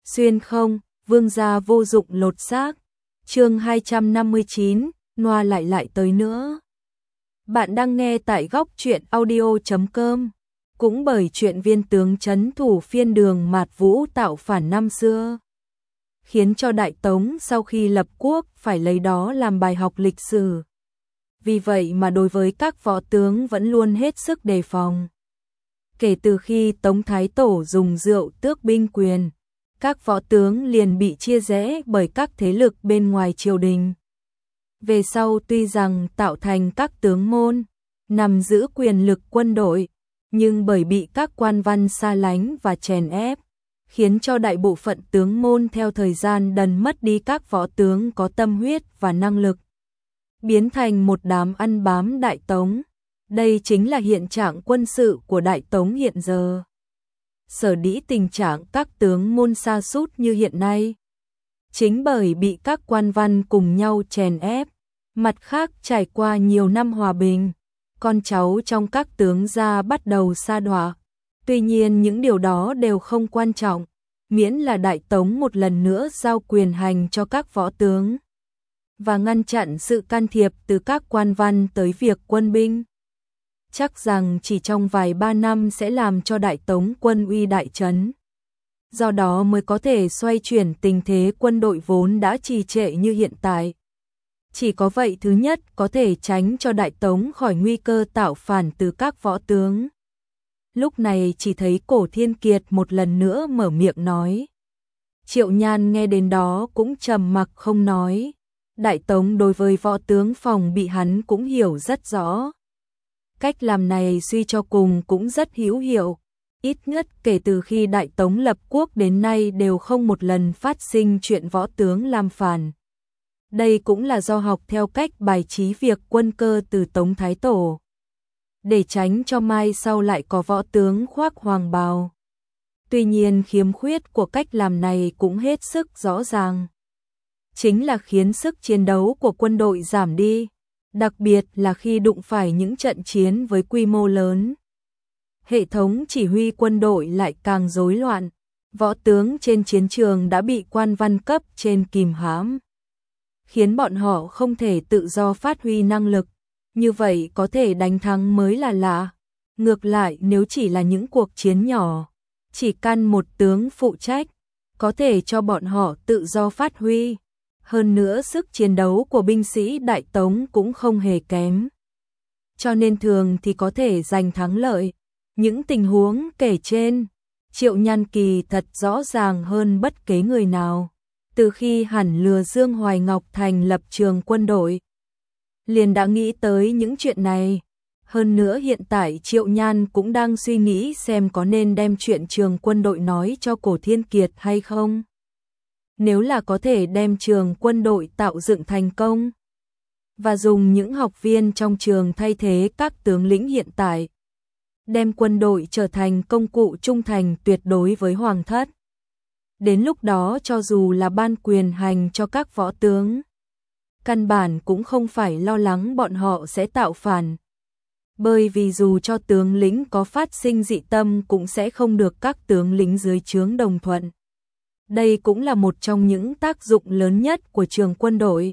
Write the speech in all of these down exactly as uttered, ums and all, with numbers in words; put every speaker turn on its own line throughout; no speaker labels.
Xuyên không, vương gia vô dụng lột xác. Chương hai trăm năm mươi chín, Noa lại lại tới nữa. Bạn đang nghe tại góc truyện audio chấm com. Cũng bởi chuyện viên tướng trấn thủ phiên đường Mạt Vũ tạo phản năm xưa, khiến cho Đại Tống sau khi lập quốc phải lấy đó làm bài học lịch sử. Vì vậy mà đối với các võ tướng vẫn luôn hết sức đề phòng. Kể từ khi Tống Thái Tổ dùng rượu tước binh quyền, các võ tướng liền bị chia rẽ bởi các thế lực bên ngoài triều đình. Về sau tuy rằng tạo thành các tướng môn, nằm giữ quyền lực quân đội, nhưng bởi bị các quan văn xa lánh và chèn ép, khiến cho đại bộ phận tướng môn theo thời gian dần mất đi các võ tướng có tâm huyết và năng lực, biến thành một đám ăn bám Đại Tống. Đây chính là hiện trạng quân sự của Đại Tống hiện giờ. Sở dĩ tình trạng các tướng môn sa sút như hiện nay, chính bởi bị các quan văn cùng nhau chèn ép. Mặt khác, trải qua nhiều năm hòa bình, con cháu trong các tướng gia bắt đầu sa đọa. Tuy nhiên những điều đó đều không quan trọng, miễn là Đại Tống một lần nữa giao quyền hành cho các võ tướng và ngăn chặn sự can thiệp từ các quan văn tới việc quân binh. Chắc rằng chỉ trong vài ba năm sẽ làm cho Đại Tống quân uy đại trấn. Do đó mới có thể xoay chuyển tình thế quân đội vốn đã trì trệ như hiện tại. Chỉ có vậy thứ nhất có thể tránh cho Đại Tống khỏi nguy cơ tạo phản từ các võ tướng. Lúc này chỉ thấy Cổ Thiên Kiệt một lần nữa mở miệng nói. Triệu Nhan nghe đến đó cũng trầm mặc không nói. Đại Tống đối với võ tướng phòng bị hắn cũng hiểu rất rõ. Cách làm này suy cho cùng cũng rất hữu hiệu. Ít nhất kể từ khi Đại Tống lập quốc đến nay đều không một lần phát sinh chuyện võ tướng làm phản. Đây cũng là do học theo cách bài trí việc quân cơ từ Tống Thái Tổ, để tránh cho mai sau lại có võ tướng khoác hoàng bào. Tuy nhiên khiếm khuyết của cách làm này cũng hết sức rõ ràng. Chính là khiến sức chiến đấu của quân đội giảm đi, đặc biệt là khi đụng phải những trận chiến với quy mô lớn. Hệ thống chỉ huy quân đội lại càng rối loạn, võ tướng trên chiến trường đã bị quan văn cấp trên kìm hãm, khiến bọn họ không thể tự do phát huy năng lực. Như vậy có thể đánh thắng mới là lạ. Ngược lại nếu chỉ là những cuộc chiến nhỏ, chỉ căn một tướng phụ trách, có thể cho bọn họ tự do phát huy. Hơn nữa sức chiến đấu của binh sĩ Đại Tống cũng không hề kém. Cho nên thường thì có thể giành thắng lợi. Những tình huống kể trên, Triệu Nhan kỳ thật rõ ràng hơn bất kế người nào. Từ khi hẳn lừa Dương Hoài Ngọc thành lập trường quân đội, liền đã nghĩ tới những chuyện này. Hơn nữa hiện tại Triệu Nhan cũng đang suy nghĩ xem có nên đem chuyện trường quân đội nói cho Cổ Thiên Kiệt hay không. Nếu là có thể đem trường quân đội tạo dựng thành công, và dùng những học viên trong trường thay thế các tướng lĩnh hiện tại, đem quân đội trở thành công cụ trung thành tuyệt đối với Hoàng thất. Đến lúc đó cho dù là ban quyền hành cho các võ tướng, căn bản cũng không phải lo lắng bọn họ sẽ tạo phản. Bởi vì dù cho tướng lĩnh có phát sinh dị tâm cũng sẽ không được các tướng lĩnh dưới trướng đồng thuận. Đây cũng là một trong những tác dụng lớn nhất của trường quân đội.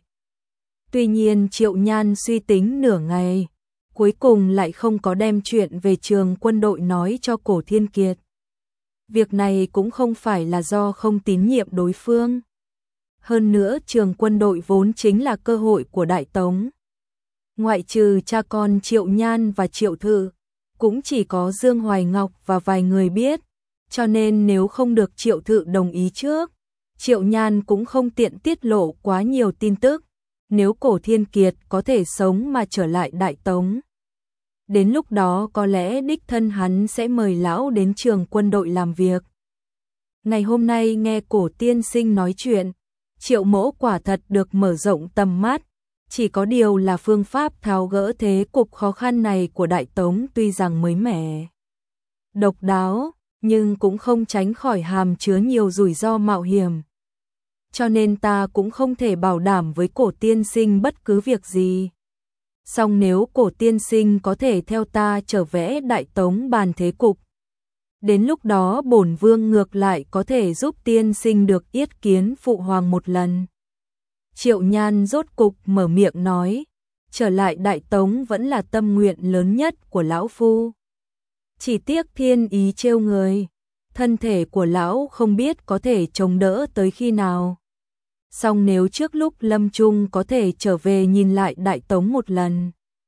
Tuy nhiên Triệu Nhan suy tính nửa ngày, cuối cùng lại không có đem chuyện về trường quân đội nói cho Cổ Thiên Kiệt. Việc này cũng không phải là do không tín nhiệm đối phương. Hơn nữa trường quân đội vốn chính là cơ hội của Đại Tống. Ngoại trừ cha con Triệu Nhan và Triệu Thự, cũng chỉ có Dương Hoài Ngọc và vài người biết. Cho nên nếu không được Triệu Thự đồng ý trước, Triệu Nhan cũng không tiện tiết lộ quá nhiều tin tức. Nếu Cổ Thiên Kiệt có thể sống mà trở lại Đại Tống, đến lúc đó có lẽ đích thân hắn sẽ mời lão đến trường quân đội làm việc. Ngày hôm nay nghe Cổ tiên sinh nói chuyện, Triệu Mỗ quả thật được mở rộng tầm mắt. Chỉ có điều là phương pháp tháo gỡ thế cục khó khăn này của Đại Tống tuy rằng mới mẻ, độc đáo, nhưng cũng không tránh khỏi hàm chứa nhiều rủi ro mạo hiểm. Cho nên ta cũng không thể bảo đảm với Cổ tiên sinh bất cứ việc gì. Song nếu Cổ tiên sinh có thể theo ta trở vẽ Đại Tống bàn thế cục, Đến lúc đó bổn vương ngược lại có thể giúp tiên sinh được yết kiến phụ hoàng một lần. Triệu Nhan rốt cục mở miệng nói, trở lại Đại Tống vẫn là tâm nguyện lớn nhất của lão phu. Chỉ tiếc thiên ý trêu người, thân thể của lão không biết có thể chống đỡ tới khi nào. Song nếu trước lúc lâm chung có thể trở về nhìn lại Đại Tống một lần,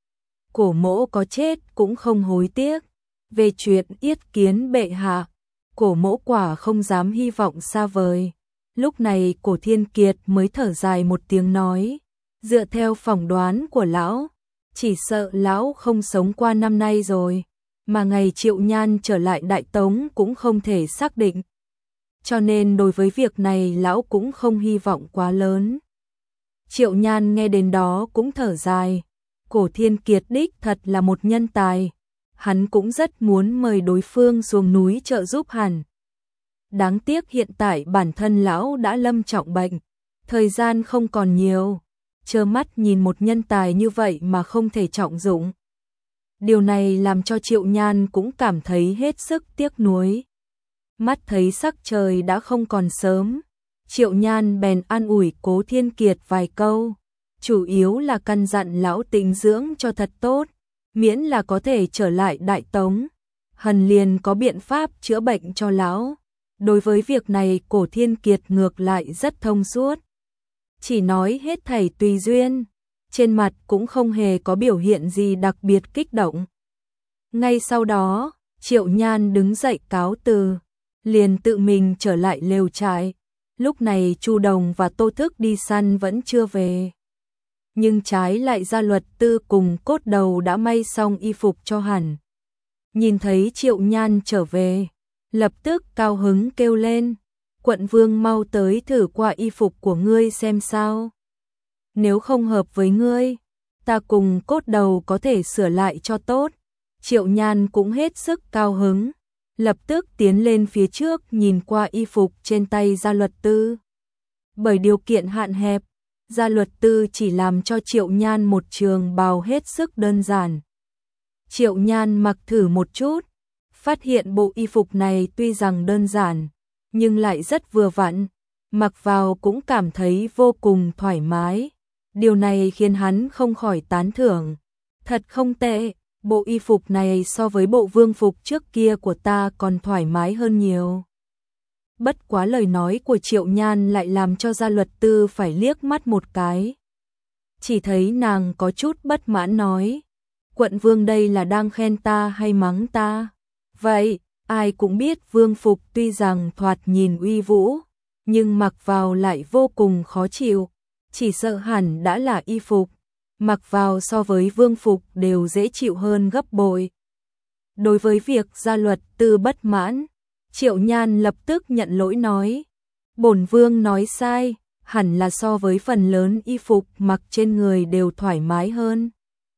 Cổ Mỗ có chết cũng không hối tiếc. Về chuyện yết kiến bệ hạ, Cổ Mỗ quả không dám hy vọng xa vời. Lúc này Cổ Thiên Kiệt mới thở dài một tiếng nói, dựa theo phỏng đoán của lão, chỉ sợ lão không sống qua năm nay rồi, mà ngày Triệu Nhan trở lại Đại Tống cũng không thể xác định. Cho nên đối với việc này lão cũng không hy vọng quá lớn. Triệu Nhan nghe đến đó cũng thở dài, Cổ Thiên Kiệt đích thật là một nhân tài, hắn cũng rất muốn mời đối phương xuống núi trợ giúp hẳn. Đáng tiếc hiện tại bản thân lão đã lâm trọng bệnh, thời gian không còn nhiều, trơ mắt nhìn một nhân tài như vậy mà không thể trọng dụng. Điều này làm cho Triệu Nhan cũng cảm thấy hết sức tiếc nuối. Mắt thấy sắc trời đã không còn sớm, Triệu Nhan bèn an ủi Cố Thiên Kiệt vài câu, chủ yếu là căn dặn lão tĩnh dưỡng cho thật tốt, miễn là có thể trở lại Đại Tống, hần liền có biện pháp chữa bệnh cho lão. Đối với việc này Cổ Thiên Kiệt ngược lại rất thông suốt, chỉ nói hết thảy tùy duyên, trên mặt cũng không hề có biểu hiện gì đặc biệt kích động. Ngay sau đó, Triệu Nhan đứng dậy cáo từ, liền tự mình trở lại lều trại. Lúc này Chu Đồng và Tô Thức đi săn vẫn chưa về, nhưng trái lại Gia Luật Tư cùng Cốt Đầu đã may xong y phục cho hẳn. Nhìn thấy Triệu Nhan trở về, lập tức cao hứng kêu lên, quận vương mau tới thử qua y phục của ngươi xem sao. Nếu không hợp với ngươi, ta cùng Cốt Đầu có thể sửa lại cho tốt. Triệu Nhan cũng hết sức cao hứng, lập tức tiến lên phía trước nhìn qua y phục trên tay Gia Luật Tư. Bởi điều kiện hạn hẹp, Gia Luật Tư chỉ làm cho Triệu Nhan một trường bào hết sức đơn giản. Triệu Nhan mặc thử một chút, phát hiện bộ y phục này tuy rằng đơn giản, nhưng lại rất vừa vặn, mặc vào cũng cảm thấy vô cùng thoải mái. Điều này khiến hắn không khỏi tán thưởng, thật không tệ, bộ y phục này so với bộ vương phục trước kia của ta còn thoải mái hơn nhiều. Bất quá lời nói của Triệu Nhan lại làm cho Gia Luật Tư phải liếc mắt một cái. Chỉ thấy nàng có chút bất mãn nói, quận vương đây là đang khen ta hay mắng ta? Vậy, ai cũng biết vương phục tuy rằng thoạt nhìn uy vũ, nhưng mặc vào lại vô cùng khó chịu, chỉ sợ hẳn đã là y phục, mặc vào so với vương phục đều dễ chịu hơn gấp bội. Đối với việc Gia Luật Tư bất mãn, Triệu Nhan lập tức nhận lỗi nói, bổn vương nói sai, hẳn là so với phần lớn y phục mặc trên người đều thoải mái hơn.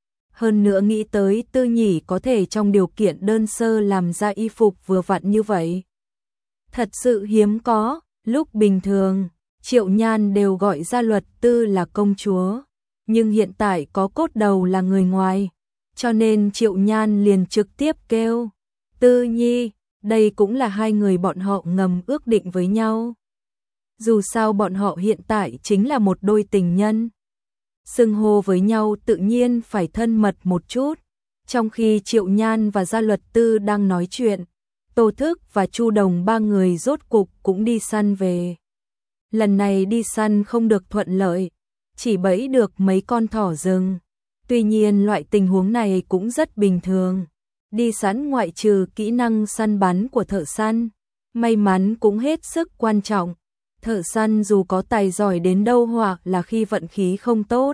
Hơn nữa nghĩ tới Tư nhỉ có thể trong điều kiện đơn sơ làm ra y phục vừa vặn như vậy. Thật sự hiếm có, lúc bình thường, Triệu Nhan đều gọi Gia Luật Tư là công chúa, nhưng hiện tại có Cốt Đầu là người ngoài, cho nên Triệu Nhan liền trực tiếp kêu, Tư nhi, đây cũng là hai người bọn họ ngầm ước định với nhau. Dù sao bọn họ hiện tại chính là một đôi tình nhân, xưng hô với nhau tự nhiên phải thân mật một chút. Trong khi Triệu Nhan và Gia Luật Tư đang nói chuyện, Tô Thức và Chu Đồng ba người rốt cục cũng đi săn về. Lần này đi săn không được thuận lợi, chỉ bẫy được mấy con thỏ rừng. Tuy nhiên loại tình huống này cũng rất bình thường. Đi săn ngoại trừ kỹ năng săn bắn của thợ săn, may mắn cũng hết sức quan trọng. Thợ săn dù có tài giỏi đến đâu hoặc là khi vận khí không tốt,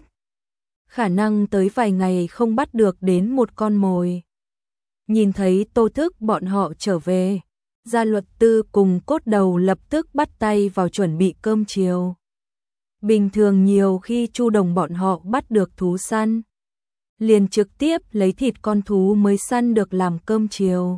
khả năng tới vài ngày không bắt được đến một con mồi. Nhìn thấy Tô Thức bọn họ trở về, Gia Luật Tư cùng Cốt Đầu lập tức bắt tay vào chuẩn bị cơm chiều. Bình thường nhiều khi Chu Đồng bọn họ bắt được thú săn, liền trực tiếp lấy thịt con thú mới săn được làm cơm chiều.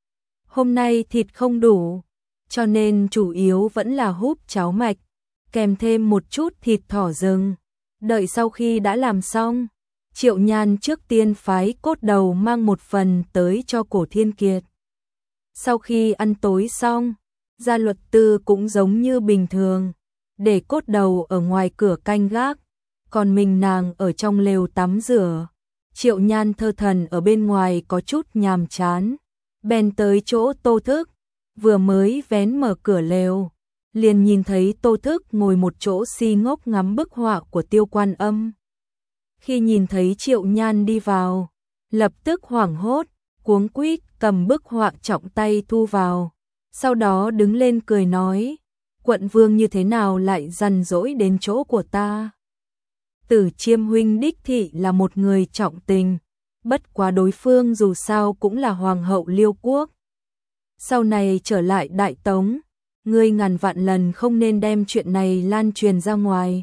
Hôm nay thịt không đủ, cho nên chủ yếu vẫn là húp cháo mạch, kèm thêm một chút thịt thỏ rừng. Đợi sau khi đã làm xong, Triệu Nhan trước tiên phái Cốt Đầu mang một phần tới cho Cổ Thiên Kiệt. Sau khi ăn tối xong, Gia Luật Tư cũng giống như bình thường, để cốt đầu ở ngoài cửa canh gác, còn mình nàng ở trong lều tắm rửa. Triệu Nhan thơ thần ở bên ngoài có chút nhàm chán, bèn tới chỗ Tô Thức, vừa mới vén mở cửa lều, liền nhìn thấy Tô Thức ngồi một chỗ si ngốc ngắm bức họa của Tiêu Quan Âm. Khi nhìn thấy Triệu Nhan đi vào, lập tức hoảng hốt, cuống quýt cầm bức họa trọng tay thu vào, sau đó đứng lên cười nói, quận vương như thế nào lại rằn rỗi đến chỗ của ta. Tử Chiêm huynh đích thị là một người trọng tình, bất quá đối phương dù sao cũng là hoàng hậu Liêu quốc. Sau này trở lại Đại Tống, ngươi ngàn vạn lần không nên đem chuyện này lan truyền ra ngoài.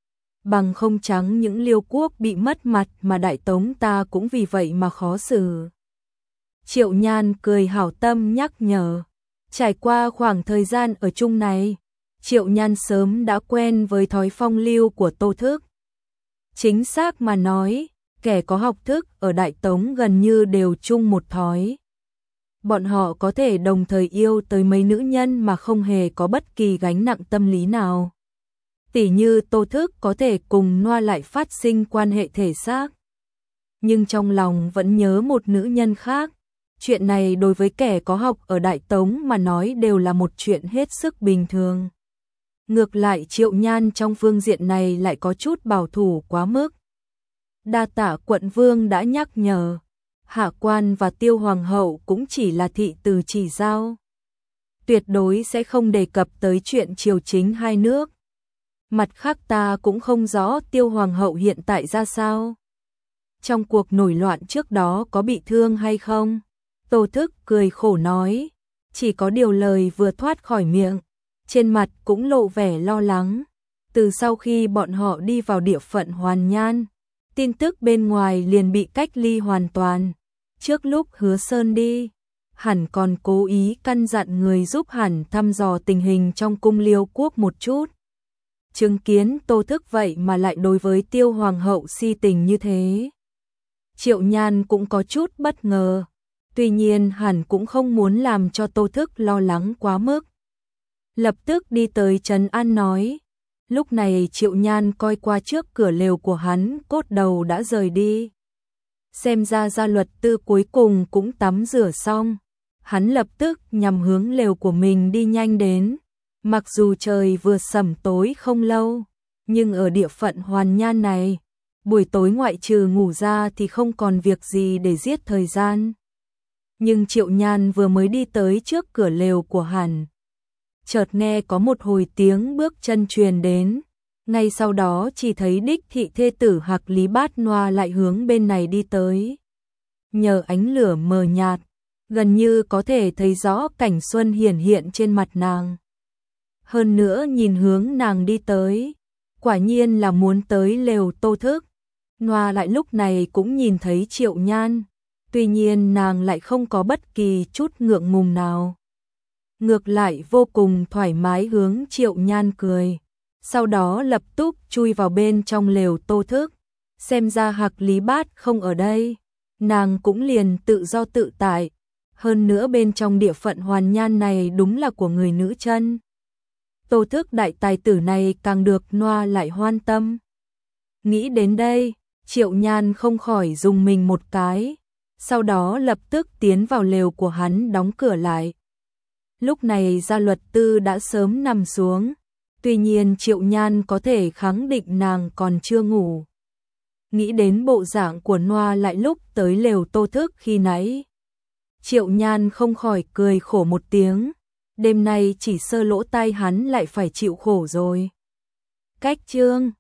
Bằng không chẳng những Liêu quốc bị mất mặt mà Đại Tống ta cũng vì vậy mà khó xử. Triệu Nhan cười hảo tâm nhắc nhở. Trải qua khoảng thời gian ở chung này, Triệu Nhan sớm đã quen với thói phong lưu của Tô Thức. Chính xác mà nói, kẻ có học thức ở Đại Tống gần như đều chung một thói. Bọn họ có thể đồng thời yêu tới mấy nữ nhân mà không hề có bất kỳ gánh nặng tâm lý nào. Tỉ như Tô Thức có thể cùng Noa Lại phát sinh quan hệ thể xác, nhưng trong lòng vẫn nhớ một nữ nhân khác. Chuyện này đối với kẻ có học ở Đại Tống mà nói đều là một chuyện hết sức bình thường. Ngược lại Triệu Nhan trong phương diện này lại có chút bảo thủ quá mức. Đa tạ quận vương đã nhắc nhở, hạ quan và Tiêu hoàng hậu cũng chỉ là thị từ chỉ giao, tuyệt đối sẽ không đề cập tới chuyện triều chính hai nước. Mặt khác ta cũng không rõ Tiêu hoàng hậu hiện tại ra sao, trong cuộc nổi loạn trước đó có bị thương hay không. Tô Thức cười khổ nói, chỉ có điều lời vừa thoát khỏi miệng, trên mặt cũng lộ vẻ lo lắng. Từ sau khi bọn họ đi vào địa phận Hoàn Nhan, tin tức bên ngoài liền bị cách ly hoàn toàn. Trước lúc Hứa Sơn đi, hẳn còn cố ý căn dặn người giúp hẳn thăm dò tình hình trong cung Liêu quốc một chút. Chứng kiến Tô Thức vậy mà lại đối với Tiêu hoàng hậu si tình như thế, Triệu Nhan cũng có chút bất ngờ. Tuy nhiên hẳn cũng không muốn làm cho Tô Thức lo lắng quá mức. Lập tức đi tới trấn an nói. Lúc này Triệu Nhan coi qua trước cửa lều của hắn, cốt đầu đã rời đi. Xem ra Gia Luật Tư cuối cùng cũng tắm rửa xong. Hắn lập tức nhằm hướng lều của mình đi nhanh đến. Mặc dù trời vừa sẩm tối không lâu, nhưng ở địa phận Hoàn Nhan này, buổi tối ngoại trừ ngủ ra thì không còn việc gì để giết thời gian. Nhưng Triệu Nhan vừa mới đi tới trước cửa lều của hắn, chợt nghe có một hồi tiếng bước chân truyền đến, ngay sau đó chỉ thấy đích thị thê tử Hạc Lý Bát Noa lại hướng bên này đi tới. Nhờ ánh lửa mờ nhạt, gần như có thể thấy rõ cảnh xuân hiển hiện trên mặt nàng. Hơn nữa nhìn hướng nàng đi tới, quả nhiên là muốn tới lều Tô Thức. Noa lại lúc này cũng nhìn thấy Triệu Nhan. Tuy nhiên nàng lại không có bất kỳ chút ngượng ngùng nào. Ngược lại vô cùng thoải mái hướng Triệu Nhan cười. Sau đó lập tức chui vào bên trong lều Tô Thức. Xem ra Hạc Lý Bát không ở đây, nàng cũng liền tự do tự tại. Hơn nữa bên trong địa phận Hoàn Nhan này đúng là của người nữ chân. Tô Thức đại tài tử này càng được Noa lại hoan tâm. Nghĩ đến đây, Triệu Nhan không khỏi dùng mình một cái. Sau đó lập tức tiến vào lều của hắn đóng cửa lại. Lúc này Gia Luật Tư đã sớm nằm xuống. Tuy nhiên Triệu Nhan có thể khẳng định nàng còn chưa ngủ. Nghĩ đến bộ dạng của Noa lại lúc tới lều Tô Thức khi nãy, Triệu Nhan không khỏi cười khổ một tiếng. Đêm nay chỉ sơ lỗ tai hắn lại phải chịu khổ rồi. Cách chương